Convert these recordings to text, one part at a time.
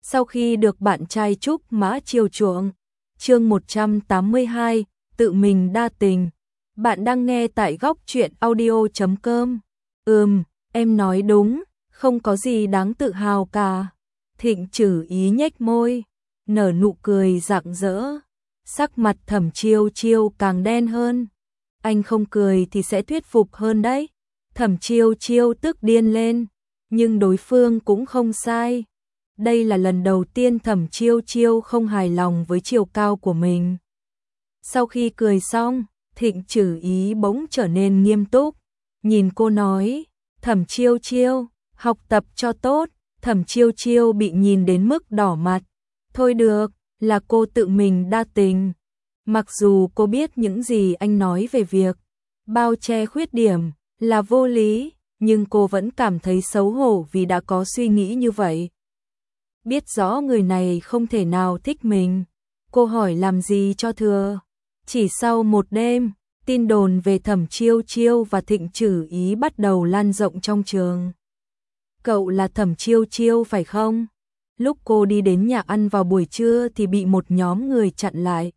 Sau khi được bạn trai Trúc Mã chiều chuộng. Chương 182, tự mình đa tình. Bạn đang nghe tại góc truyện audio.com. Em nói đúng, không có gì đáng tự hào cả. Thịnh Trử Ý nhếch môi, nở nụ cười rạng rỡ. Sắc mặt Thẩm Chiêu Chiêu càng đen hơn. Anh không cười thì sẽ thuyết phục hơn đấy. Thẩm Chiêu Chiêu tức điên lên, nhưng đối phương cũng không sai. Đây là lần đầu tiên Thẩm Chiêu Chiêu không hài lòng với chiều cao của mình. Sau khi cười xong, Thịnh Trử Ý bỗng trở nên nghiêm túc, nhìn cô nói, Thẩm Chiêu Chiêu, học tập cho tốt. Thẩm Chiêu Chiêu bị nhìn đến mức đỏ mặt. Thôi được, là cô tự mình đa tình. Mặc dù cô biết những gì anh nói về việc bao che khuyết điểm là vô lý, nhưng cô vẫn cảm thấy xấu hổ vì đã có suy nghĩ như vậy. Biết rõ người này không thể nào thích mình, cô hỏi làm gì cho thừa. Chỉ sau một đêm, tin đồn về Thẩm Chiêu Chiêu và Thịnh Trử Ý bắt đầu lan rộng trong trường. Cậu là Thẩm Chiêu Chiêu phải không? Lúc cô đi đến nhà ăn vào buổi trưa thì bị một nhóm người chặn lại.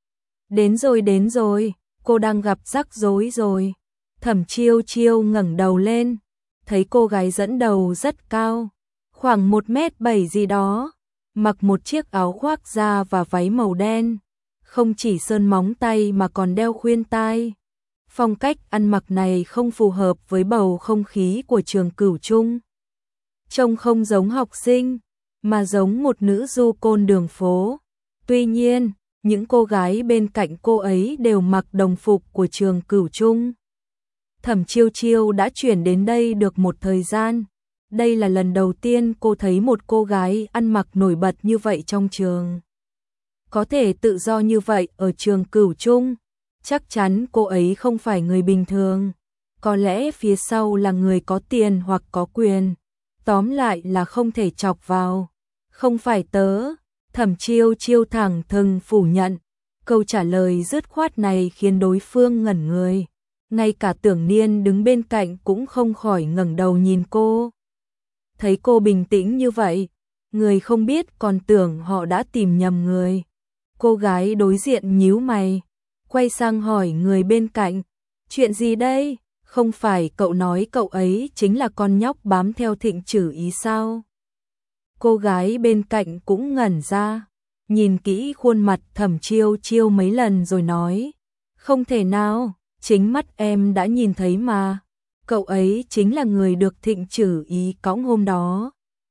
Đến rồi, cô đang gặp rắc rối rồi. Thẩm Chiêu Chiêu ngẩng đầu lên, thấy cô gái dẫn đầu rất cao, khoảng 1m7 gì đó, mặc một chiếc áo khoác da và váy màu đen, không chỉ sơn móng tay mà còn đeo khuyên tai. Phong cách ăn mặc này không phù hợp với bầu không khí của trường Cửu Trung. Trông không giống học sinh, mà giống một nữ du côn đường phố. Tuy nhiên, những cô gái bên cạnh cô ấy đều mặc đồng phục của trường Cửu Trung. Thẩm Chiêu Chiêu đã chuyển đến đây được một thời gian. Đây là lần đầu tiên cô thấy một cô gái ăn mặc nổi bật như vậy trong trường. Có thể tự do như vậy ở trường Cửu Trung, chắc chắn cô ấy không phải người bình thường. Có lẽ phía sau là người có tiền hoặc có quyền. Tóm lại là không thể chọc vào. Không phải tớ. Thẩm Chiêu Chiêu thẳng thừng phủ nhận. Câu trả lời dứt khoát này khiến đối phương ngẩn người. Ngay cả Tưởng Niên đứng bên cạnh cũng không khỏi ngẩng đầu nhìn cô. Thấy cô bình tĩnh như vậy, người không biết còn tưởng họ đã tìm nhầm người. Cô gái đối diện nhíu mày, quay sang hỏi người bên cạnh, chuyện gì đây? Không phải cậu nói cậu ấy chính là con nhóc bám theo Thịnh Trử Ý sao? Cô gái bên cạnh cũng ngẩn ra, nhìn kỹ khuôn mặt Thẩm Chiêu Chiêu mấy lần rồi nói, không thể nào, chính mắt em đã nhìn thấy mà. Cậu ấy chính là người được Thịnh Trử Ý cõng hôm đó.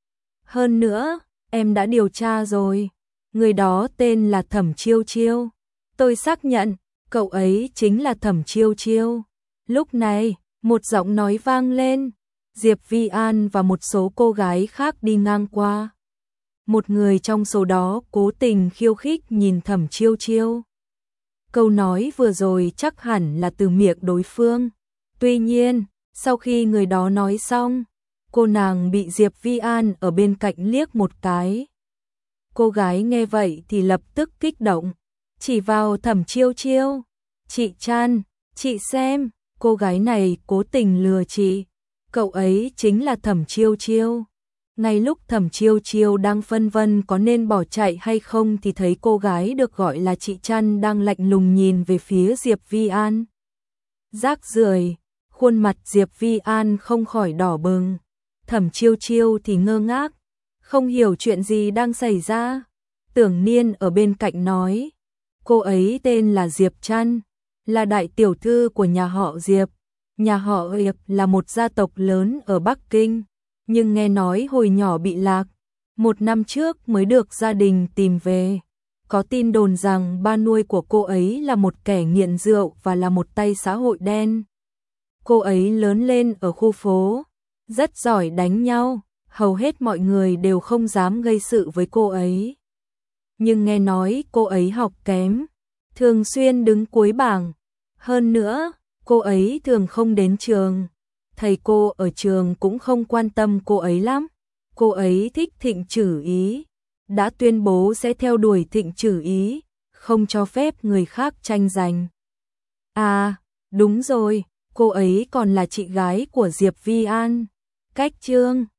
Hơn nữa, em đã điều tra rồi, người đó tên là Thẩm Chiêu Chiêu. Tôi xác nhận, cậu ấy chính là Thẩm Chiêu Chiêu. Lúc này, một giọng nói vang lên, Diệp Vi An và một số cô gái khác đi ngang qua. Một người trong số đó cố tình khiêu khích nhìn Thẩm Chiêu Chiêu. Câu nói vừa rồi chắc hẳn là từ miệng đối phương. Tuy nhiên, sau khi người đó nói xong, cô nàng bị Diệp Vi An ở bên cạnh liếc một cái. Cô gái nghe vậy thì lập tức kích động, chỉ vào Thẩm Chiêu Chiêu. Chị Chan, chị xem, cô gái này cố tình lừa chị. Cậu ấy chính là Thẩm Chiêu Chiêu. Ngay lúc Thẩm Chiêu Chiêu đang phân vân có nên bỏ chạy hay không thì thấy cô gái được gọi là chị Chan đang lạnh lùng nhìn về phía Diệp Vi An. Rác rưởi, khuôn mặt Diệp Vi An không khỏi đỏ bừng. Thẩm Chiêu Chiêu thì ngơ ngác, không hiểu chuyện gì đang xảy ra. Tưởng Niên ở bên cạnh nói, cô ấy tên là Diệp Chan, là đại tiểu thư của nhà họ Diệp. Nhà họ Diệp là một gia tộc lớn ở Bắc Kinh, nhưng nghe nói hồi nhỏ bị lạc, 1 năm trước mới được gia đình tìm về. Có tin đồn rằng ba nuôi của cô ấy là một kẻ nghiện rượu và là một tay xã hội đen. Cô ấy lớn lên ở khu phố, rất giỏi đánh nhau, hầu hết mọi người đều không dám gây sự với cô ấy. Nhưng nghe nói cô ấy học kém, thường xuyên đứng cuối bảng. Hơn nữa, cô ấy thường không đến trường. Thầy cô ở trường cũng không quan tâm cô ấy lắm. Cô ấy thích Thịnh Trử Ý, đã tuyên bố sẽ theo đuổi Thịnh Trử Ý, không cho phép người khác tranh giành. À, đúng rồi, cô ấy còn là chị gái của Diệp Vi An. Cách chương